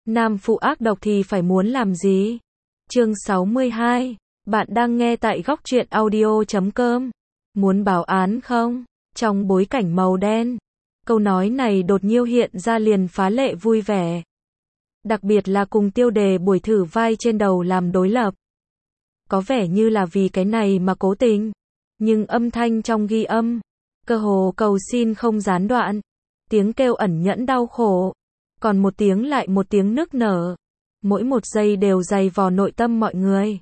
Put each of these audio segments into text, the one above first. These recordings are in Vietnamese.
Nam phụ ác độc thì phải muốn làm gì? Chương 62. Bạn đang nghe tại góc truyện audio.com. Muốn báo án không? Trong bối cảnh màu đen, câu nói này đột nhiên hiện ra liền phá lệ vui vẻ. Đặc biệt là cùng tiêu đề buổi thử vai trên đầu làm đối lập. Có vẻ như là vì cái này mà cố tình. Nhưng âm thanh trong ghi âm, cơ hồ cầu xin không gián đoạn. Tiếng kêu ẩn nhẫn đau khổ. Còn một tiếng lại một tiếng nức nở. Mỗi một giây đều dày vò nội tâm mọi người.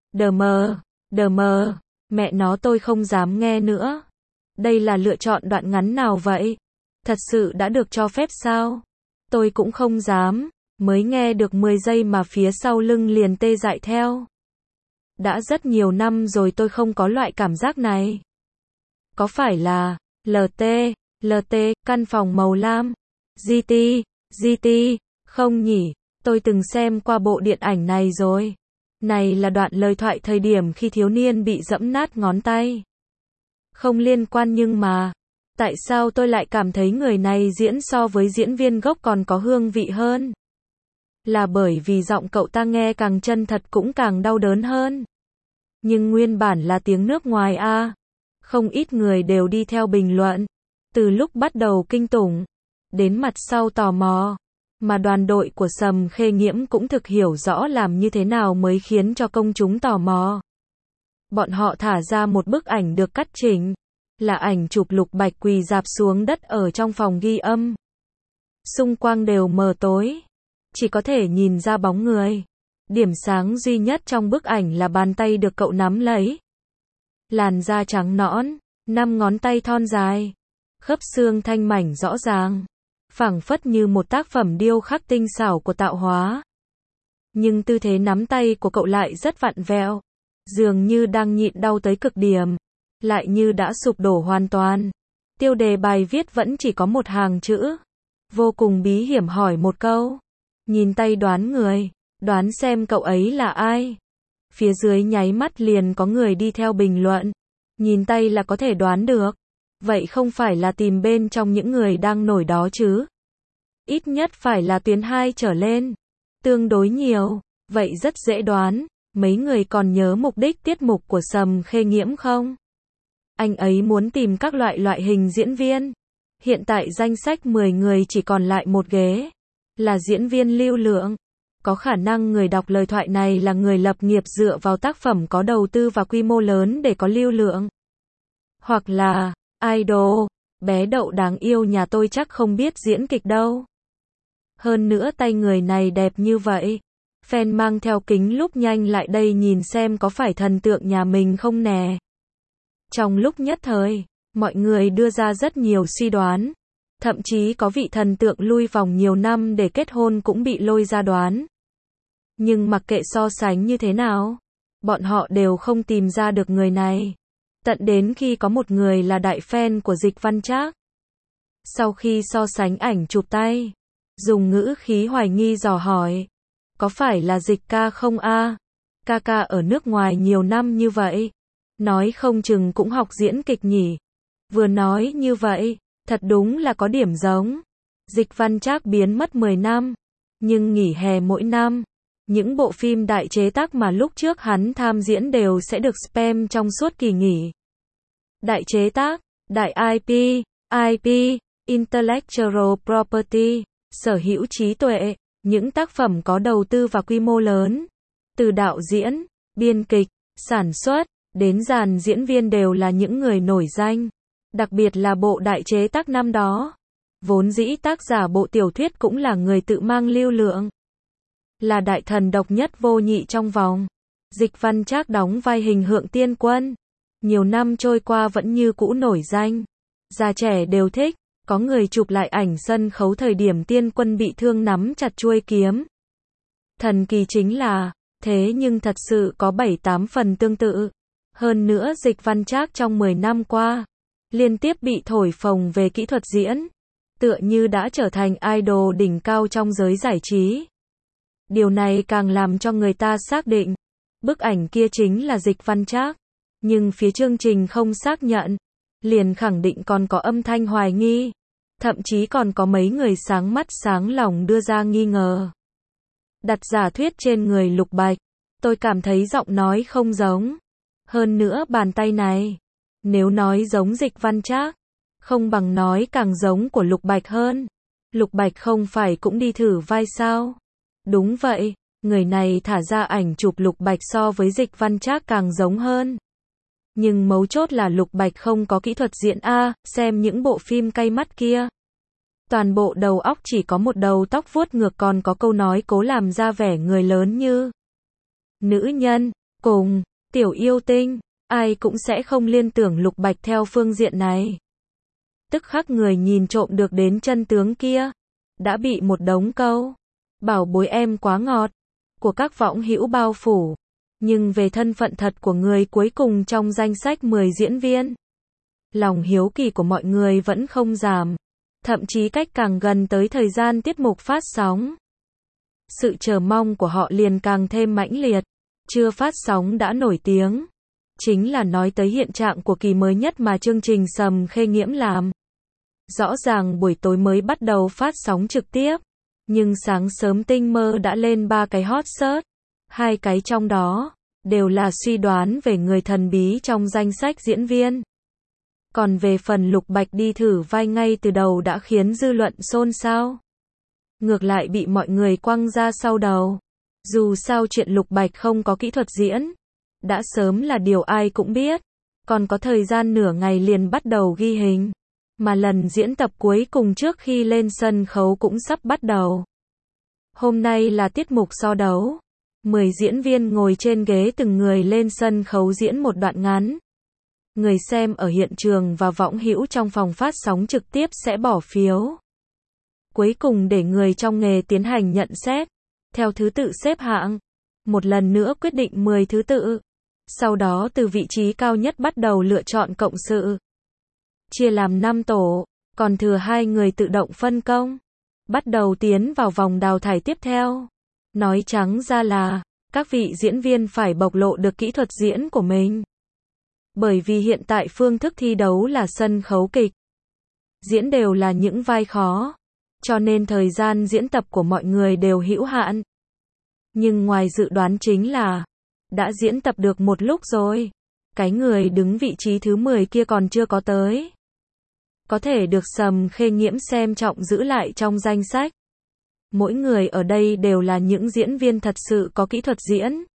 Đờ mờ, mẹ nó tôi không dám nghe nữa. Đây là lựa chọn đoạn ngắn nào vậy? Thật sự đã được cho phép sao? Tôi cũng không dám, mới nghe được 10 giây mà phía sau lưng liền tê dại theo. Đã rất nhiều năm rồi tôi không có loại cảm giác này. Có phải là LT, căn phòng màu lam, GT, không nhỉ, tôi từng xem qua bộ điện ảnh này rồi. Này là đoạn lời thoại thời điểm khi thiếu niên bị giẫm nát ngón tay. Không liên quan nhưng mà, tại sao tôi lại cảm thấy người này diễn so với diễn viên gốc còn có hương vị hơn? Là bởi vì giọng cậu ta nghe càng chân thật cũng càng đau đớn hơn. Nhưng nguyên bản là tiếng nước ngoài a. Không ít người đều đi theo bình luận. Từ lúc bắt đầu kinh tủng, đến mặt sau tò mò. Mà đoàn đội của Sầm Khê Nghiễm cũng thực hiểu rõ làm như thế nào mới khiến cho công chúng tò mò. Bọn họ thả ra một bức ảnh được cắt chỉnh. Là ảnh chụp Lục Bạch quỳ rạp xuống đất ở trong phòng ghi âm. Xung quanh đều mờ tối. Chỉ có thể nhìn ra bóng người. Điểm sáng duy nhất trong bức ảnh là bàn tay được cậu nắm lấy. Làn da trắng nõn, 5 ngón tay thon dài. Khớp xương thanh mảnh rõ ràng. Phảng phất như một tác phẩm điêu khắc tinh xảo của tạo hóa. Nhưng tư thế nắm tay của cậu lại rất vặn vẹo. Dường như đang nhịn đau tới cực điểm. Lại như đã sụp đổ hoàn toàn. Tiêu đề bài viết vẫn chỉ có một hàng chữ. Vô cùng bí hiểm hỏi một câu. Nhìn tay đoán người. Đoán xem cậu ấy là ai. Phía dưới nháy mắt liền có người đi theo bình luận. Nhìn tay là có thể đoán được. Vậy không phải là tìm bên trong những người đang nổi đó chứ? Ít nhất phải là tuyến 2 trở lên. Tương đối nhiều. Vậy rất dễ đoán. Mấy người còn nhớ mục đích tiết mục của Sầm Khê Nghiễm không? Anh ấy muốn tìm các loại hình diễn viên. Hiện tại danh sách 10 người chỉ còn lại một ghế. Là diễn viên lưu lượng. Có khả năng người đọc lời thoại này là người lập nghiệp dựa vào tác phẩm có đầu tư và quy mô lớn để có lưu lượng. Hoặc là idol, bé Đậu đáng yêu nhà tôi chắc không biết diễn kịch đâu. Hơn nữa tay người này đẹp như vậy. Fan mang theo kính lúc nhanh lại đây nhìn xem có phải thần tượng nhà mình không nè. Trong lúc nhất thời, mọi người đưa ra rất nhiều suy đoán. Thậm chí có vị thần tượng lui vòng nhiều năm để kết hôn cũng bị lôi ra đoán. Nhưng mặc kệ so sánh như thế nào, bọn họ đều không tìm ra được người này. Tận đến khi có một người là đại fan của Dịch Văn Trác. Sau khi so sánh ảnh chụp tay, dùng ngữ khí hoài nghi dò hỏi. Có phải là Dịch ca không a? Ca ở nước ngoài nhiều năm như vậy. Nói không chừng cũng học diễn kịch nhỉ. Vừa nói như vậy, thật đúng là có điểm giống. Dịch Văn Trác biến mất 10 năm, nhưng nghỉ hè mỗi năm. Những bộ phim đại chế tác mà lúc trước hắn tham diễn đều sẽ được spam trong suốt kỳ nghỉ. Đại chế tác, đại IP, Intellectual Property, sở hữu trí tuệ, những tác phẩm có đầu tư và quy mô lớn. Từ đạo diễn, biên kịch, sản xuất, đến dàn diễn viên đều là những người nổi danh. Đặc biệt là bộ đại chế tác năm đó. Vốn dĩ tác giả bộ tiểu thuyết cũng là người tự mang lưu lượng. Là đại thần độc nhất vô nhị trong vòng. Dịch Văn Trác đóng vai Hình Hượng Tiên Quân. Nhiều năm trôi qua vẫn như cũ nổi danh. Già trẻ đều thích. Có người chụp lại ảnh sân khấu thời điểm Tiên Quân bị thương nắm chặt chuôi kiếm. Thần kỳ chính là, thế nhưng thật sự có 7-8 phần tương tự. Hơn nữa Dịch Văn Trác trong 10 năm qua, liên tiếp bị thổi phồng về kỹ thuật diễn. Tựa như đã trở thành idol đỉnh cao trong giới giải trí. Điều này càng làm cho người ta xác định, bức ảnh kia chính là Dịch Văn Trác. Nhưng phía chương trình không xác nhận, liền khẳng định còn có âm thanh hoài nghi. Thậm chí còn có mấy người sáng mắt sáng lòng đưa ra nghi ngờ. đặt giả thuyết trên người Lục Bạch. Tôi cảm thấy giọng nói không giống. Hơn nữa bàn tay này, nếu nói giống Dịch Văn Trác, không bằng nói càng giống của Lục Bạch hơn. Lục Bạch không phải cũng đi thử vai sao? Đúng vậy, người này thả ra ảnh chụp Lục Bạch so với Dịch Văn Trác càng giống hơn. Nhưng mấu chốt là Lục Bạch không có kỹ thuật diễn A, xem những bộ phim cay mắt kia. Toàn bộ đầu óc chỉ có một đầu tóc vuốt ngược, còn có câu nói cố làm ra vẻ người lớn như nữ nhân, cùng, tiểu yêu tinh, ai cũng sẽ không liên tưởng Lục Bạch theo phương diện này. Tức khắc người nhìn trộm được đến chân tướng kia, đã bị một đống câu bảo bối em quá ngọt của các võng hữu bao phủ. Nhưng về thân phận thật của người cuối cùng trong danh sách 10 diễn viên, lòng hiếu kỳ của mọi người vẫn không giảm. Thậm chí cách càng gần tới thời gian tiết mục phát sóng, sự chờ mong của họ liền càng thêm mãnh liệt. Chưa phát sóng đã nổi tiếng, chính là nói tới hiện trạng của kỳ mới nhất mà chương trình Sầm Khê Nghiễm làm. Rõ ràng buổi tối mới bắt đầu phát sóng trực tiếp, nhưng sáng sớm tinh mơ đã lên 3 cái hot search. 2 cái trong đó đều là suy đoán về người thần bí trong danh sách diễn viên. Còn về phần Lục Bạch đi thử vai ngay từ đầu đã khiến dư luận xôn xao. Ngược lại bị mọi người quăng ra sau đầu. Dù sao chuyện Lục Bạch không có kỹ thuật diễn, đã sớm là điều ai cũng biết. Còn có thời gian nửa ngày liền bắt đầu ghi hình. Mà lần diễn tập cuối cùng trước khi lên sân khấu cũng sắp bắt đầu. Hôm nay là tiết mục so đấu. 10 diễn viên ngồi trên ghế từng người lên sân khấu diễn một đoạn ngắn. Người xem ở hiện trường và võng hữu trong phòng phát sóng trực tiếp sẽ bỏ phiếu. Cuối cùng để người trong nghề tiến hành nhận xét, theo thứ tự xếp hạng. Một lần nữa quyết định 10 thứ tự. Sau đó từ vị trí cao nhất bắt đầu lựa chọn cộng sự. Chia làm 5 tổ, còn thừa 2 người tự động phân công. Bắt đầu tiến vào vòng đào thải tiếp theo. Nói trắng ra là, các vị diễn viên phải bộc lộ được kỹ thuật diễn của mình. Bởi vì hiện tại phương thức thi đấu là sân khấu kịch. Diễn đều là những vai khó, cho nên thời gian diễn tập của mọi người đều hữu hạn. Nhưng ngoài dự đoán chính là, đã diễn tập được một lúc rồi. Cái người đứng vị trí thứ 10 kia còn chưa có tới. Có thể được Sầm Khê Nghiễm xem trọng giữ lại trong danh sách. Mỗi người ở đây đều là những diễn viên thật sự có kỹ thuật diễn.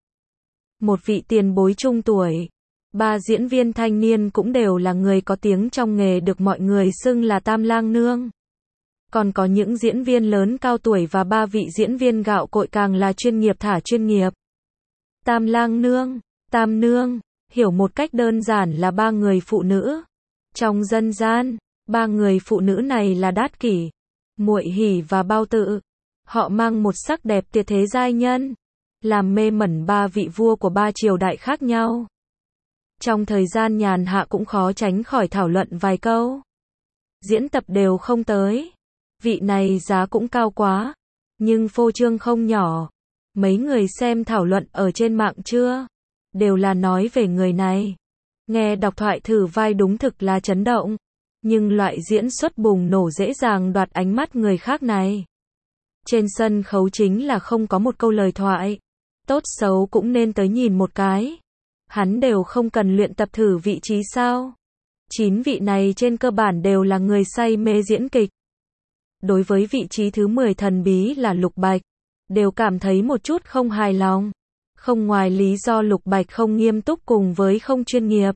Một vị tiền bối trung tuổi, 3 diễn viên thanh niên cũng đều là người có tiếng trong nghề được mọi người xưng là Tam Lang Nương. Còn có những diễn viên lớn cao tuổi và 3 vị diễn viên gạo cội càng là chuyên nghiệp thả chuyên nghiệp. Tam Lang Nương, Tam Nương, hiểu một cách đơn giản là 3 người phụ nữ. Trong dân gian, 3 người phụ nữ này là Đát Kỷ, Muội Hỷ và Bao Tự. Họ mang một sắc đẹp tuyệt thế giai nhân, làm mê mẩn 3 vị vua của 3 triều đại khác nhau. Trong thời gian nhàn hạ cũng khó tránh khỏi thảo luận vài câu. Diễn tập đều không tới. Vị này giá cũng cao quá, nhưng phô trương không nhỏ. Mấy người xem thảo luận ở trên mạng chưa? Đều là nói về người này. Nghe đọc thoại thử vai đúng thực là chấn động. Nhưng loại diễn xuất bùng nổ dễ dàng đoạt ánh mắt người khác này. Trên sân khấu chính là không có một câu lời thoại. Tốt xấu cũng nên tới nhìn một cái. Hắn đều không cần luyện tập thử vị trí sao? 9 vị này trên cơ bản đều là người say mê diễn kịch. Đối với vị trí thứ 10 thần bí là Lục Bạch, đều cảm thấy một chút không hài lòng. Không ngoài lý do Lục Bạch không nghiêm túc cùng với không chuyên nghiệp.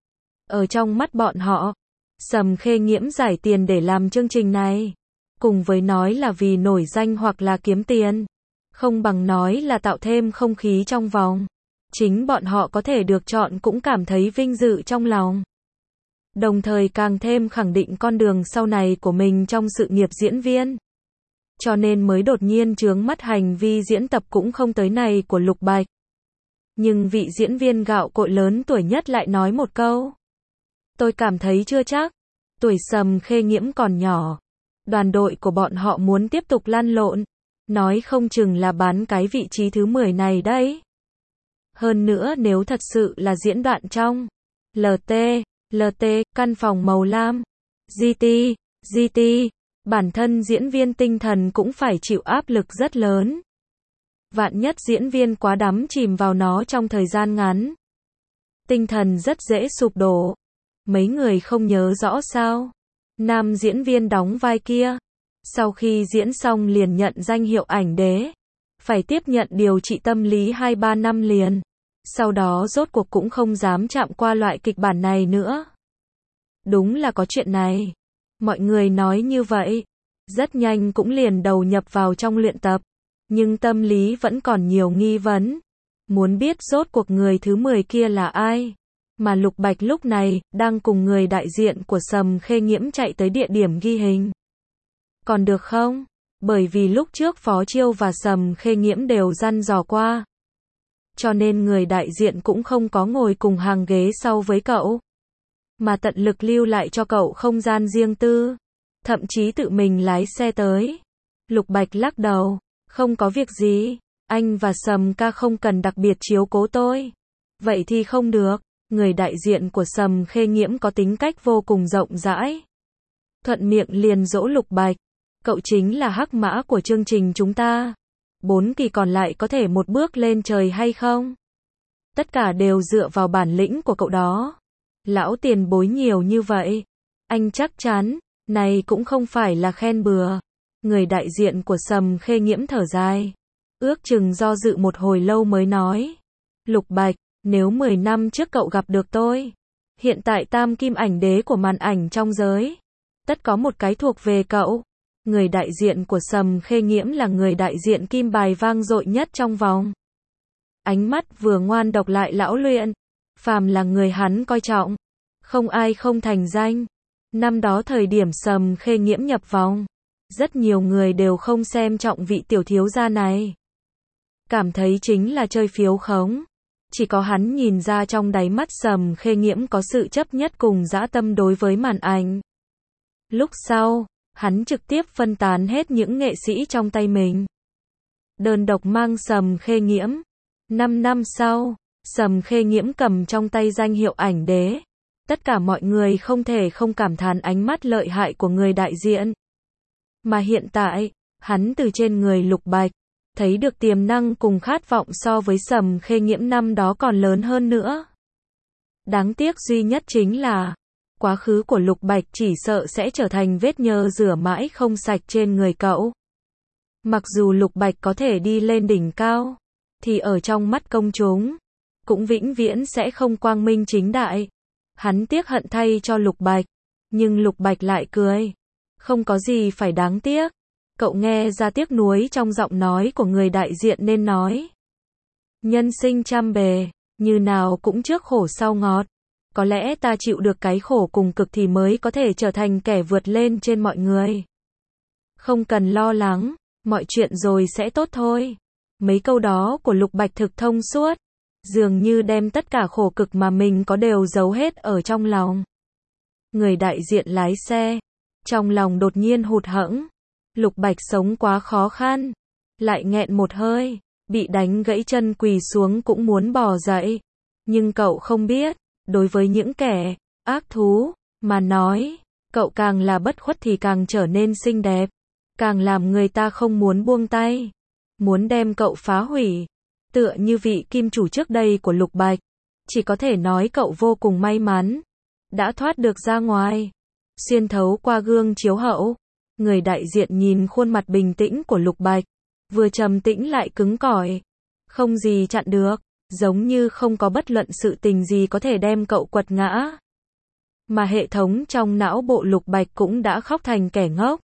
Ở trong mắt bọn họ, Sầm Khê Nghiễm giải tiền để làm chương trình này. Cùng với nói là vì nổi danh hoặc là kiếm tiền. Không bằng nói là tạo thêm không khí trong vòng. Chính bọn họ có thể được chọn cũng cảm thấy vinh dự trong lòng. Đồng thời càng thêm khẳng định con đường sau này của mình trong sự nghiệp diễn viên. Cho nên mới đột nhiên chướng mắt hành vi diễn tập cũng không tới này của Lục Bạch. Nhưng vị diễn viên gạo cội lớn tuổi nhất lại nói một câu. Tôi cảm thấy chưa chắc. Tuổi Sầm Khê Nghiễm còn nhỏ. Đoàn đội của bọn họ muốn tiếp tục lăn lộn. Nói không chừng là bán cái vị trí thứ 10 này đấy. Hơn nữa nếu thật sự là diễn đoạn trong LT, căn phòng màu lam, GT, bản thân diễn viên tinh thần cũng phải chịu áp lực rất lớn. Vạn nhất diễn viên quá đắm chìm vào nó trong thời gian ngắn. Tinh thần rất dễ sụp đổ. Mấy người không nhớ rõ sao? Nam diễn viên đóng vai kia, sau khi diễn xong liền nhận danh hiệu ảnh đế. Phải tiếp nhận điều trị tâm lý 2-3 năm liền. Sau đó rốt cuộc cũng không dám chạm qua loại kịch bản này nữa. Đúng là có chuyện này. Mọi người nói như vậy. Rất nhanh cũng liền đầu nhập vào trong luyện tập. Nhưng tâm lý vẫn còn nhiều nghi vấn. Muốn biết rốt cuộc người thứ 10 kia là ai. Mà Lục Bạch lúc này, đang cùng người đại diện của Sầm Khê Nghiễm chạy tới địa điểm ghi hình. Còn được không? Bởi vì lúc trước Phó Chiêu và Sầm Khê Nghiễm đều dặn dò qua. Cho nên người đại diện cũng không có ngồi cùng hàng ghế sau với cậu. Mà tận lực lưu lại cho cậu không gian riêng tư. Thậm chí tự mình lái xe tới. Lục Bạch lắc đầu. Không có việc gì. Anh và Sầm ca không cần đặc biệt chiếu cố tôi. Vậy thì không được. Người đại diện của Sầm Khê Nghiễm có tính cách vô cùng rộng rãi. Thuận miệng liền dỗ Lục Bạch. Cậu chính là hắc mã của chương trình chúng ta. 4 kỳ còn lại có thể một bước lên trời hay không? Tất cả đều dựa vào bản lĩnh của cậu đó. Lão tiền bối nhiều như vậy. Anh chắc chắn, này cũng không phải là khen bừa. Người đại diện của Sầm Khê Nghiễm thở dài. Ước chừng do dự một hồi lâu mới nói. Lục Bạch, nếu 10 năm trước cậu gặp được tôi. Hiện tại tam kim ảnh đế của màn ảnh trong giới. Tất có một cái thuộc về cậu. Người đại diện của Sầm Khê Nghiễm là người đại diện kim bài vang dội nhất trong vòng. Ánh mắt vừa ngoan độc lại lão luyện. Phàm là người hắn coi trọng. Không ai không thành danh. Năm đó thời điểm Sầm Khê Nghiễm nhập vòng. Rất nhiều người đều không xem trọng vị tiểu thiếu gia này. Cảm thấy chính là chơi phiếu khống. Chỉ có hắn nhìn ra trong đáy mắt Sầm Khê Nghiễm có sự chấp nhất cùng dã tâm đối với màn ảnh. Lúc sau, hắn trực tiếp phân tán hết những nghệ sĩ trong tay mình. Đơn độc mang Sầm Khê Nghiễm. 5 năm sau, Sầm Khê Nghiễm cầm trong tay danh hiệu ảnh đế. Tất cả mọi người không thể không cảm thán ánh mắt lợi hại của người đại diện. Mà hiện tại, hắn từ trên người Lục Bạch, thấy được tiềm năng cùng khát vọng so với Sầm Khê Nghiễm năm đó còn lớn hơn nữa. Đáng tiếc duy nhất chính là, quá khứ của Lục Bạch chỉ sợ sẽ trở thành vết nhơ rửa mãi không sạch trên người cậu. Mặc dù Lục Bạch có thể đi lên đỉnh cao, thì ở trong mắt công chúng, cũng vĩnh viễn sẽ không quang minh chính đại. Hắn tiếc hận thay cho Lục Bạch, nhưng Lục Bạch lại cười. Không có gì phải đáng tiếc. Cậu nghe ra tiếc nuối trong giọng nói của người đại diện nên nói. Nhân sinh trăm bề, như nào cũng trước khổ sau ngọt. Có lẽ ta chịu được cái khổ cùng cực thì mới có thể trở thành kẻ vượt lên trên mọi người. Không cần lo lắng, mọi chuyện rồi sẽ tốt thôi. Mấy câu đó của Lục Bạch thực thông suốt. Dường như đem tất cả khổ cực mà mình có đều giấu hết ở trong lòng. Người đại diện lái xe. Trong lòng đột nhiên hụt hẫng. Lục Bạch sống quá khó khăn. Lại nghẹn một hơi. Bị đánh gãy chân quỳ xuống cũng muốn bò dậy. Nhưng cậu không biết. Đối với những kẻ ác thú mà nói. Cậu càng là bất khuất thì càng trở nên xinh đẹp. Càng làm người ta không muốn buông tay. Muốn đem cậu phá hủy. Tựa như vị kim chủ trước đây của Lục Bạch. Chỉ có thể nói cậu vô cùng may mắn. Đã thoát được ra ngoài. Xuyên thấu qua gương chiếu hậu. Người đại diện nhìn khuôn mặt bình tĩnh của Lục Bạch. Vừa trầm tĩnh lại cứng cỏi. Không gì chặn được. Giống như không có bất luận sự tình gì có thể đem cậu quật ngã. Mà hệ thống trong não bộ Lục Bạch cũng đã khóc thành kẻ ngốc.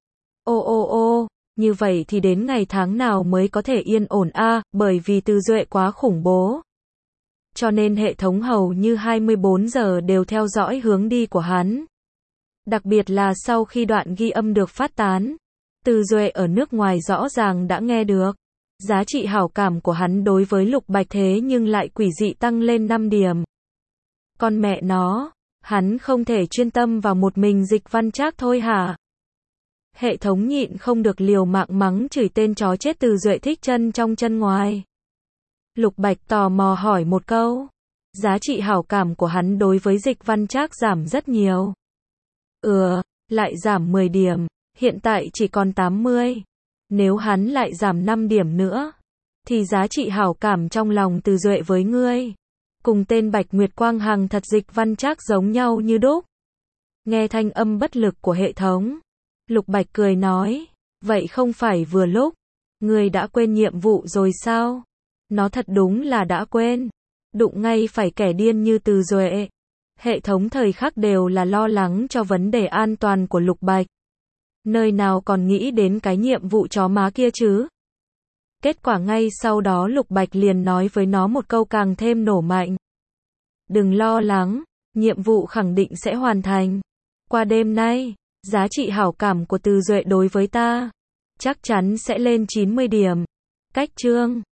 Ô, như vậy thì đến ngày tháng nào mới có thể yên ổn bởi vì Từ Duệ quá khủng bố. Cho nên hệ thống hầu như 24 giờ đều theo dõi hướng đi của hắn. Đặc biệt là sau khi đoạn ghi âm được phát tán. Từ Duệ ở nước ngoài rõ ràng đã nghe được. Giá trị hảo cảm của hắn đối với Lục Bạch thế nhưng lại quỷ dị tăng lên 5 điểm. Con mẹ nó, hắn không thể chuyên tâm vào một mình Dịch Văn Trác thôi hả? Hệ thống nhịn không được liều mạng mắng chửi tên chó chết Từ Duệ thích chân trong chân ngoài. Lục Bạch tò mò hỏi một câu. Giá trị hảo cảm của hắn đối với Dịch Văn Trác giảm rất nhiều. Lại giảm 10 điểm, hiện tại chỉ còn 80. Nếu hắn lại giảm 5 điểm nữa, thì giá trị hảo cảm trong lòng Từ Duệ với ngươi, cùng tên Bạch Nguyệt Quang Hằng thật dịch văn trác giống nhau như đúc. Nghe thanh âm bất lực của hệ thống, Lục Bạch cười nói, vậy không phải vừa lúc, ngươi đã quên nhiệm vụ rồi sao? Nó thật đúng là đã quên, đụng ngay phải kẻ điên như Từ Duệ. Hệ thống thời khắc đều là lo lắng cho vấn đề an toàn của Lục Bạch. Nơi nào còn nghĩ đến cái nhiệm vụ chó má kia chứ? Kết quả ngay sau đó Lục Bạch liền nói với nó một câu càng thêm nổ mạnh. Đừng lo lắng, nhiệm vụ khẳng định sẽ hoàn thành. Qua đêm nay, giá trị hảo cảm của Từ Duệ đối với ta chắc chắn sẽ lên 90 điểm. Cách chương